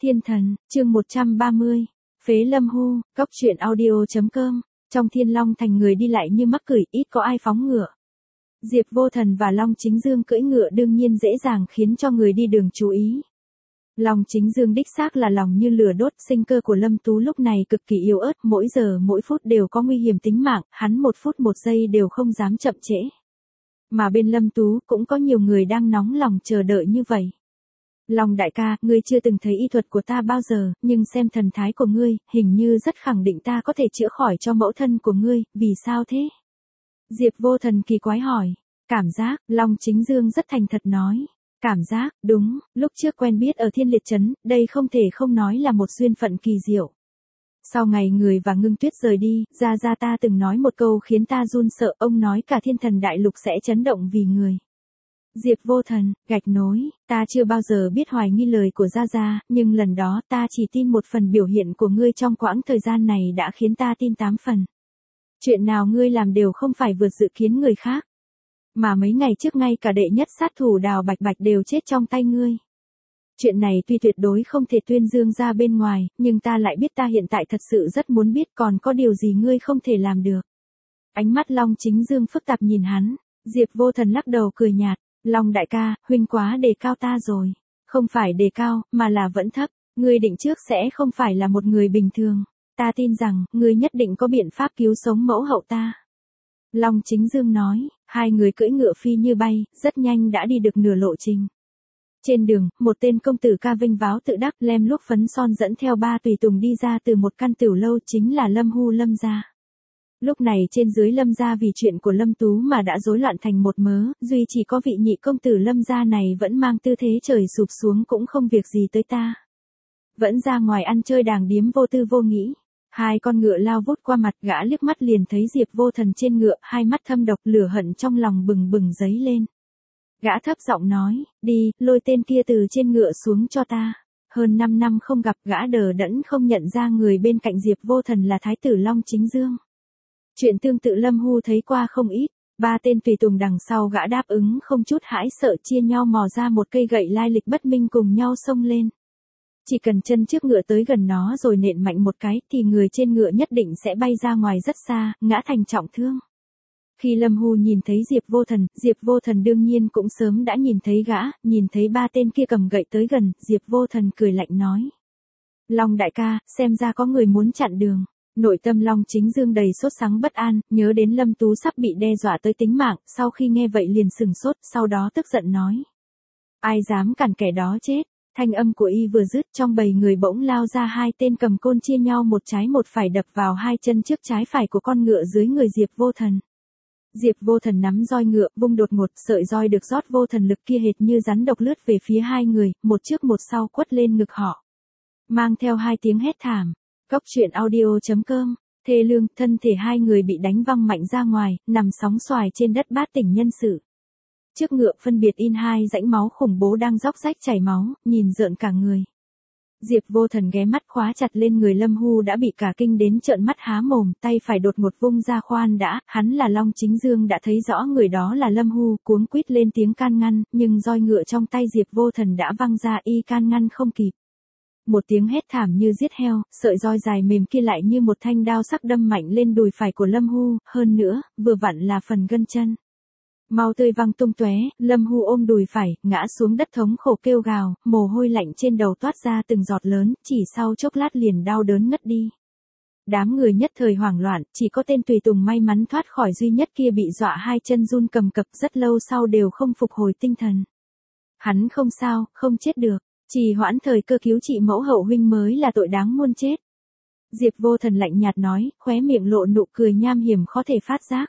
Thiên thần, chương 130, phế Lâm Hu, cóc truyện audio.com, trong Thiên Long Thành người đi lại như mắc cửi, ít có ai phóng ngựa. Diệp Vô Thần và Long Chính Dương cưỡi ngựa đương nhiên dễ dàng khiến cho người đi đường chú ý. Long Chính Dương đích xác là lòng như lửa đốt, sinh cơ của Lâm Tú lúc này cực kỳ yếu ớt, mỗi giờ mỗi phút đều có nguy hiểm tính mạng, hắn một phút một giây đều không dám chậm trễ. Mà bên Lâm Tú cũng có nhiều người đang nóng lòng chờ đợi như vậy. Long đại ca, ngươi chưa từng thấy y thuật của ta bao giờ, nhưng xem thần thái của ngươi, hình như rất khẳng định ta có thể chữa khỏi cho mẫu thân của ngươi, vì sao thế? Diệp Vô Thần kỳ quái hỏi. Cảm giác, Long Chính Dương rất thành thật nói. Cảm giác, đúng, lúc trước quen biết ở Thiên Liệt Trấn, đây không thể không nói là một duyên phận kỳ diệu. Sau ngày người và Ngưng Tuyết rời đi, Gia ta từng nói một câu khiến ta run sợ, ông nói cả Thiên Thần Đại Lục sẽ chấn động vì người. Diệp Vô Thần, gạch nối, ta chưa bao giờ biết hoài nghi lời của Gia, nhưng lần đó ta chỉ tin một phần, biểu hiện của ngươi trong quãng thời gian này đã khiến ta tin 8 phần. Chuyện nào ngươi làm đều không phải vượt dự kiến người khác. Mà mấy ngày trước ngay cả đệ nhất sát thủ Đào Bạch Bạch đều chết trong tay ngươi. Chuyện này tuy tuyệt đối không thể tuyên dương ra bên ngoài, nhưng ta lại biết ta hiện tại thật sự rất muốn biết còn có điều gì ngươi không thể làm được. Ánh mắt Long Chính Dương phức tạp nhìn hắn, Diệp Vô Thần lắc đầu cười nhạt, Long đại ca, huynh quá đề cao ta rồi. Không phải đề cao, mà là vẫn thấp, ngươi định trước sẽ không phải là một người bình thường. Ta tin rằng, ngươi nhất định có biện pháp cứu sống mẫu hậu ta. Long Chính Dương nói, hai người cưỡi ngựa phi như bay, rất nhanh đã đi được nửa lộ trình. Trên đường, một tên công tử ca vinh váo tự đắc lem luốc phấn son dẫn theo 3 tùy tùng đi ra từ một căn tiểu lâu, chính là Lâm Hu Lâm gia. Lúc này trên dưới Lâm gia vì chuyện của Lâm Tú mà đã rối loạn thành một mớ, duy chỉ có vị nhị công tử Lâm gia này vẫn mang tư thế trời sụp xuống cũng không việc gì tới ta. Vẫn ra ngoài ăn chơi đàng điếm vô tư vô nghĩ. Hai con ngựa lao vút qua mặt, gã liếc mắt liền thấy Diệp Vô Thần trên ngựa, hai mắt thâm độc, lửa hận trong lòng bừng bừng dấy lên. Gã thấp giọng nói, đi, lôi tên kia từ trên ngựa xuống cho ta. Hơn 5 năm không gặp, gã đờ đẫn không nhận ra người bên cạnh Diệp Vô Thần là Thái tử Long Chính Dương. Chuyện tương tự Lâm Hu thấy qua không ít, 3 tên tùy tùng đằng sau gã đáp ứng không chút hãi sợ, chia nhau mò ra một cây gậy lai lịch bất minh cùng nhau xông lên. Chỉ cần chân trước ngựa tới gần nó rồi nện mạnh một cái thì người trên ngựa nhất định sẽ bay ra ngoài rất xa, ngã thành trọng thương. Khi Lâm Hu nhìn thấy Diệp Vô Thần đương nhiên cũng sớm đã nhìn thấy gã, nhìn thấy 3 tên kia cầm gậy tới gần, Diệp Vô Thần cười lạnh nói. Long đại ca, xem ra có người muốn chặn đường. Nội tâm Long Chính Dương đầy sốt sắng bất an, nhớ đến Lâm Tú sắp bị đe dọa tới tính mạng, sau khi nghe vậy liền sừng sốt, sau đó tức giận nói. Ai dám cản kẻ đó chết. Thanh âm của y vừa dứt, trong bầy người bỗng lao ra 2 tên cầm côn chia nhau một trái một phải đập vào 2 chân trước trái phải của con ngựa dưới người Diệp Vô Thần. Diệp Vô Thần nắm roi ngựa, vung đột ngột, sợi roi được rót vô thần lực kia hệt như rắn độc lướt về phía 2 người, một trước một sau quất lên ngực họ. Mang theo 2 tiếng hét thảm. Cóc truyện audio.com, thê lương, thân thể 2 người bị đánh văng mạnh ra ngoài, nằm sóng xoài trên đất bát tỉnh nhân sự. Trước ngựa phân biệt in 2 rãnh máu khủng bố đang róc rách chảy máu, nhìn rợn cả người. Diệp Vô Thần ghé mắt khóa chặt lên người Lâm Hu đã bị cả kinh đến trợn mắt há mồm, tay phải đột ngột vung ra, khoan đã, hắn là Long Chính Dương đã thấy rõ người đó là Lâm Hu, cuống quýt lên tiếng can ngăn, nhưng roi ngựa trong tay Diệp Vô Thần đã văng ra, y can ngăn không kịp. Một tiếng hét thảm như giết heo, sợi roi dài mềm kia lại như một thanh đao sắc đâm mạnh lên đùi phải của Lâm Hu, hơn nữa, vừa vặn là phần gân chân. Máu tươi văng tung tóe, Lâm Hu ôm đùi phải, ngã xuống đất thống khổ kêu gào, mồ hôi lạnh trên đầu toát ra từng giọt lớn, chỉ sau chốc lát liền đau đớn ngất đi. Đám người nhất thời hoảng loạn, chỉ có tên tùy tùng may mắn thoát khỏi duy nhất kia bị dọa 2 chân run cầm cập, rất lâu sau đều không phục hồi tinh thần. Hắn không sao, không chết được, trì hoãn thời cơ cứu trị mẫu hậu huynh mới là tội đáng muôn chết. Diệp Vô Thần lạnh nhạt nói, khóe miệng lộ nụ cười nham hiểm khó thể phát giác.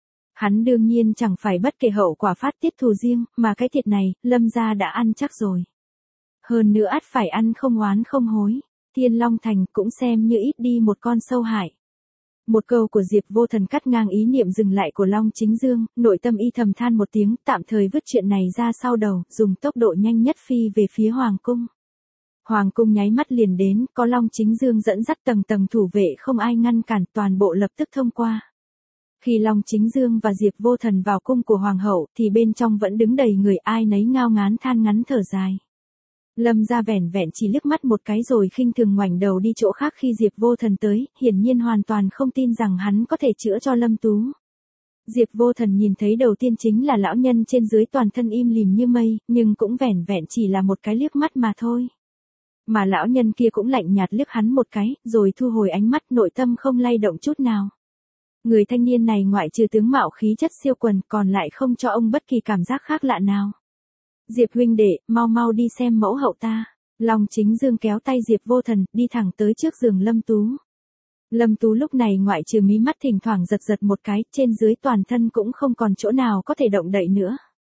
Hắn đương nhiên chẳng phải bất kể hậu quả phát tiết thù riêng, mà cái thiệt này, Lâm gia đã ăn chắc rồi. Hơn nữa ắt phải ăn không oán không hối, Thiên Long Thành cũng xem như ít đi một con sâu hại. Một câu của Diệp Vô Thần cắt ngang ý niệm dừng lại của Long Chính Dương, nội tâm y thầm than một tiếng, tạm thời vứt chuyện này ra sau đầu, dùng tốc độ nhanh nhất phi về phía Hoàng Cung. Hoàng Cung nháy mắt liền đến, có Long Chính Dương dẫn dắt tầng tầng thủ vệ không ai ngăn cản, toàn bộ lập tức thông qua. Khi Long Chính Dương và Diệp Vô Thần vào cung của Hoàng hậu, thì bên trong vẫn đứng đầy người, ai nấy ngao ngán than ngắn thở dài. Lâm gia vẻn vẹn chỉ liếc mắt một cái rồi khinh thường ngoảnh đầu đi chỗ khác khi Diệp Vô Thần tới, hiển nhiên hoàn toàn không tin rằng hắn có thể chữa cho Lâm Tú. Diệp Vô Thần nhìn thấy đầu tiên chính là lão nhân trên dưới toàn thân im lìm như mây, nhưng cũng vẻn vẹn chỉ là một cái liếc mắt mà thôi. Mà lão nhân kia cũng lạnh nhạt liếc hắn một cái, rồi thu hồi ánh mắt, nội tâm không lay động chút nào. Người thanh niên này ngoại trừ tướng mạo khí chất siêu quần còn lại không cho ông bất kỳ cảm giác khác lạ nào. Diệp huynh đệ, mau mau đi xem mẫu hậu ta. Long Chính Dương kéo tay Diệp Vô Thần, đi thẳng tới trước giường Lâm Tú. Lâm Tú lúc này ngoại trừ mí mắt thỉnh thoảng giật giật một cái, trên dưới toàn thân cũng không còn chỗ nào có thể động đậy nữa.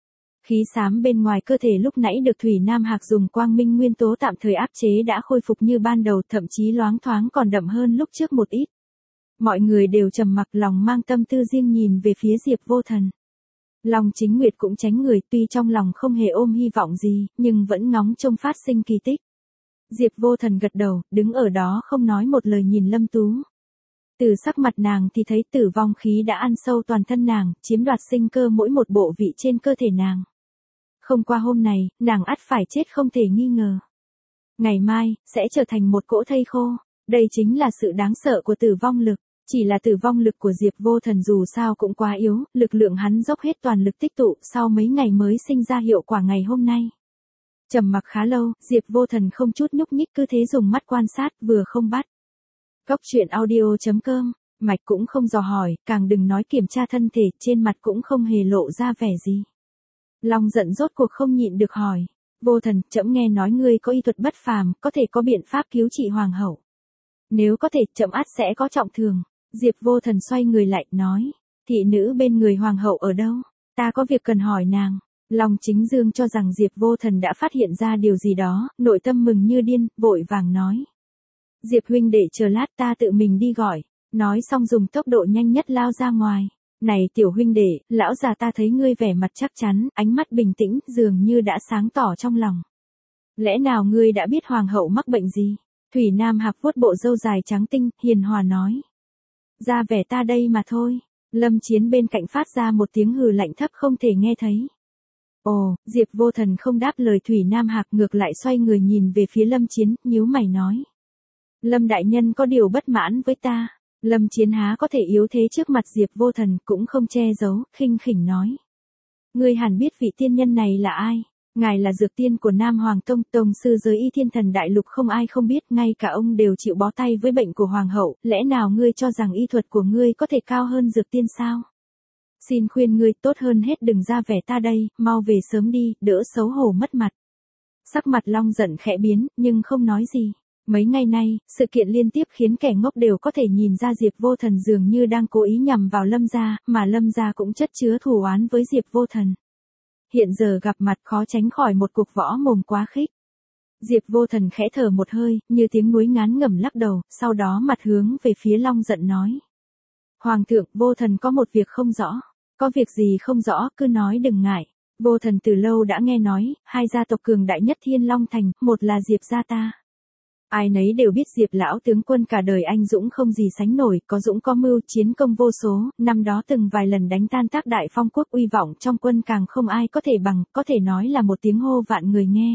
Khí xám bên ngoài cơ thể lúc nãy được Thủy Nam Hạc dùng quang minh nguyên tố tạm thời áp chế đã khôi phục như ban đầu, thậm chí loáng thoáng còn đậm hơn lúc trước một ít. Mọi người đều trầm mặc, lòng mang tâm tư riêng nhìn về phía Diệp Vô Thần. Long Chính Nguyệt cũng tránh người, tuy trong lòng không hề ôm hy vọng gì, nhưng vẫn ngóng trông phát sinh kỳ tích. Diệp Vô Thần gật đầu, đứng ở đó không nói một lời nhìn Lâm Tú. Từ sắc mặt nàng thì thấy tử vong khí đã ăn sâu toàn thân nàng, chiếm đoạt sinh cơ mỗi một bộ vị trên cơ thể nàng. Không qua hôm này, nàng ắt phải chết không thể nghi ngờ. Ngày mai, sẽ trở thành một cỗ thây khô. Đây chính là sự đáng sợ của tử vong lực. Chỉ là tử vong lực của Diệp Vô Thần dù sao cũng quá yếu, lực lượng hắn dốc hết toàn lực tích tụ, sau mấy ngày mới sinh ra hiệu quả ngày hôm nay. Trầm mặc khá lâu, Diệp Vô Thần không chút nhúc nhích, cứ thế dùng mắt quan sát, vừa không bắt. Cóc truyện audio.com, mạch cũng không dò hỏi, càng đừng nói kiểm tra thân thể, trên mặt cũng không hề lộ ra vẻ gì. Long giận rốt cuộc không nhịn được hỏi, Vô Thần, trẫm nghe nói ngươi có y thuật bất phàm, có thể có biện pháp cứu trị hoàng hậu. Nếu có thể, trẫm ắt sẽ có trọng thưởng. Diệp Vô Thần xoay người lại, nói, thị nữ bên người hoàng hậu ở đâu? Ta có việc cần hỏi nàng. Long Chính Dương cho rằng Diệp Vô Thần đã phát hiện ra điều gì đó, nội tâm mừng như điên, vội vàng nói. Diệp huynh đệ chờ lát ta tự mình đi gọi. Nói xong dùng tốc độ nhanh nhất lao ra ngoài. Này tiểu huynh đệ, lão già ta thấy ngươi vẻ mặt chắc chắn, ánh mắt bình tĩnh, dường như đã sáng tỏ trong lòng. Lẽ nào ngươi đã biết hoàng hậu mắc bệnh gì? Thủy Nam Hạc vuốt bộ râu dài trắng tinh, hiền hòa nói. Ra vẻ ta đây mà thôi. Lâm Chiến bên cạnh phát ra một tiếng hừ lạnh thấp không thể nghe thấy. Ồ, Diệp Vô Thần không đáp lời Thủy Nam Hạc, ngược lại xoay người nhìn về phía Lâm Chiến, nhíu mày nói. Lâm đại nhân có điều bất mãn với ta. Lâm Chiến há có thể yếu thế trước mặt Diệp Vô Thần, cũng không che giấu, khinh khỉnh nói. Ngươi hẳn biết vị tiên nhân này là ai. Ngài là dược tiên của Nam Hoàng Tông, tông sư giới y thiên thần đại lục, không ai không biết, ngay cả ông đều chịu bó tay với bệnh của hoàng hậu, lẽ nào ngươi cho rằng y thuật của ngươi có thể cao hơn dược tiên sao? Xin khuyên ngươi tốt hơn hết đừng ra vẻ ta đây, mau về sớm đi, đỡ xấu hổ mất mặt. Sắc mặt Long giận khẽ biến, nhưng không nói gì. Mấy ngày nay, sự kiện liên tiếp khiến kẻ ngốc đều có thể nhìn ra Diệp Vô Thần dường như đang cố ý nhằm vào Lâm gia, mà Lâm gia cũng chất chứa thù oán với Diệp Vô Thần. Hiện giờ gặp mặt khó tránh khỏi một cuộc võ mồm quá khích. Diệp Vô Thần khẽ thở một hơi, như tiếng núi ngán ngẩm lắc đầu, sau đó mặt hướng về phía Long giận nói. Hoàng thượng, Vô Thần có một việc không rõ. Có việc gì không rõ, cứ nói đừng ngại. Vô Thần từ lâu đã nghe nói, hai gia tộc cường đại nhất Thiên Long Thành, một là Diệp gia ta. Ai nấy đều biết Diệp lão tướng quân cả đời anh dũng không gì sánh nổi, có dũng có mưu, chiến công vô số, năm đó từng vài lần đánh tan Tác Đại Phong quốc, uy vọng trong quân càng không ai có thể bằng, có thể nói là một tiếng hô vạn người nghe.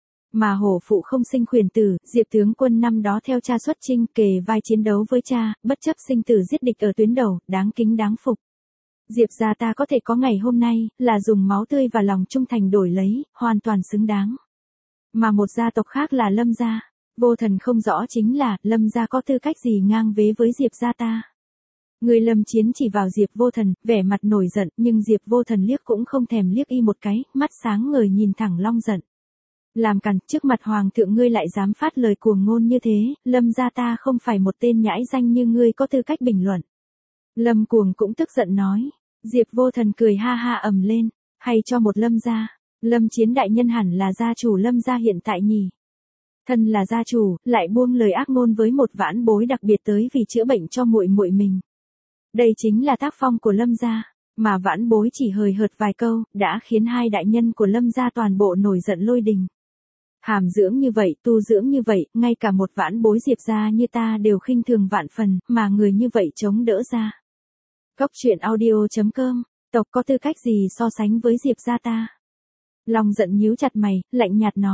Mà hổ phụ không sinh khuyển tử, Diệp tướng quân năm đó theo cha xuất chinh, kề vai chiến đấu với cha, bất chấp sinh tử giết địch ở tuyến đầu, đáng kính đáng phục. Diệp gia ta có thể có ngày hôm nay, là dùng máu tươi và lòng trung thành đổi lấy, hoàn toàn xứng đáng. Mà một gia tộc khác là Lâm gia. Vô Thần không rõ chính là, Lâm gia có tư cách gì ngang vế với Diệp gia ta. Người Lâm Chiến chỉ vào Diệp Vô Thần, vẻ mặt nổi giận, nhưng Diệp Vô Thần liếc cũng không thèm liếc y một cái, mắt sáng ngời nhìn thẳng Long giận. Làm càn, trước mặt hoàng thượng ngươi lại dám phát lời cuồng ngôn như thế, Lâm gia ta không phải một tên nhãi danh như ngươi có tư cách bình luận. Lâm Cuồng cũng tức giận nói. Diệp Vô Thần cười ha ha ầm lên, hay cho một Lâm gia. Lâm Chiến đại nhân hẳn là gia chủ Lâm gia hiện tại nhỉ. Thân là gia chủ, lại buông lời ác ngôn với một vãn bối đặc biệt tới vì chữa bệnh cho muội muội mình. Đây chính là tác phong của Lâm gia, mà vãn bối chỉ hời hợt vài câu, đã khiến hai đại nhân của Lâm gia toàn bộ nổi giận lôi đình. Hàm dưỡng như vậy, tu dưỡng như vậy, ngay cả một vãn bối Diệp gia như ta đều khinh thường vạn phần, mà người như vậy chống đỡ ra. Cóc truyện audio.com, tộc có tư cách gì so sánh với Diệp gia ta? Long giận nhíu chặt mày, lạnh nhạt nói.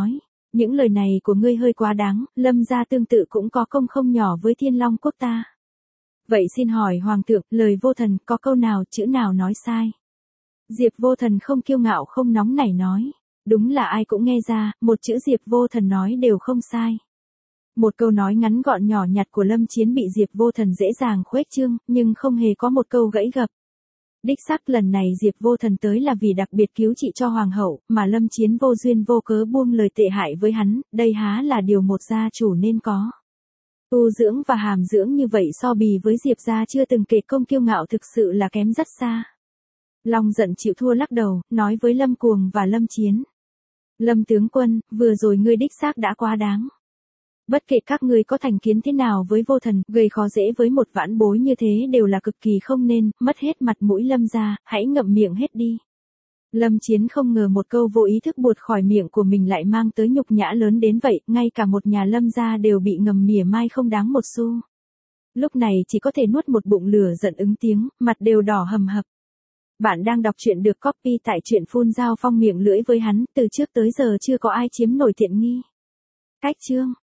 Những lời này của ngươi hơi quá đáng, Lâm gia tương tự cũng có công không nhỏ với Thiên Long quốc ta. Vậy xin hỏi Hoàng thượng, lời Vô Thần có câu nào, chữ nào nói sai? Diệp Vô Thần không kiêu ngạo không nóng nảy nói. Đúng là ai cũng nghe ra, một chữ Diệp Vô Thần nói đều không sai. Một câu nói ngắn gọn nhỏ nhặt của Lâm Chiến bị Diệp Vô Thần dễ dàng khuếch trương, nhưng không hề có một câu gãy gập. Đích xác lần này Diệp Vô Thần tới là vì đặc biệt cứu trị cho Hoàng hậu, mà Lâm Chiến vô duyên vô cớ buông lời tệ hại với hắn, đây há là điều một gia chủ nên có. Tu dưỡng và hàm dưỡng như vậy so bì với Diệp gia chưa từng kể công kiêu ngạo thực sự là kém rất xa. Long giận chịu thua lắc đầu, nói với Lâm Cuồng và Lâm Chiến. Lâm tướng quân, vừa rồi ngươi đích xác đã quá đáng. Bất kể các ngươi có thành kiến thế nào với Vô Thần, gây khó dễ với một vãn bối như thế đều là cực kỳ không nên, mất hết mặt mũi Lâm gia, hãy ngậm miệng hết đi. Lâm Chiến không ngờ một câu vô ý thức buột khỏi miệng của mình lại mang tới nhục nhã lớn đến vậy, ngay cả một nhà Lâm gia đều bị ngầm mỉa mai không đáng một xu. Lúc này chỉ có thể nuốt một bụng lửa giận ứng tiếng, mặt đều đỏ hầm hập. Bạn đang đọc truyện được copy tại truyện Phun Dao Phong miệng lưỡi với hắn, từ trước tới giờ chưa có ai chiếm nổi tiện nghi. Cách chương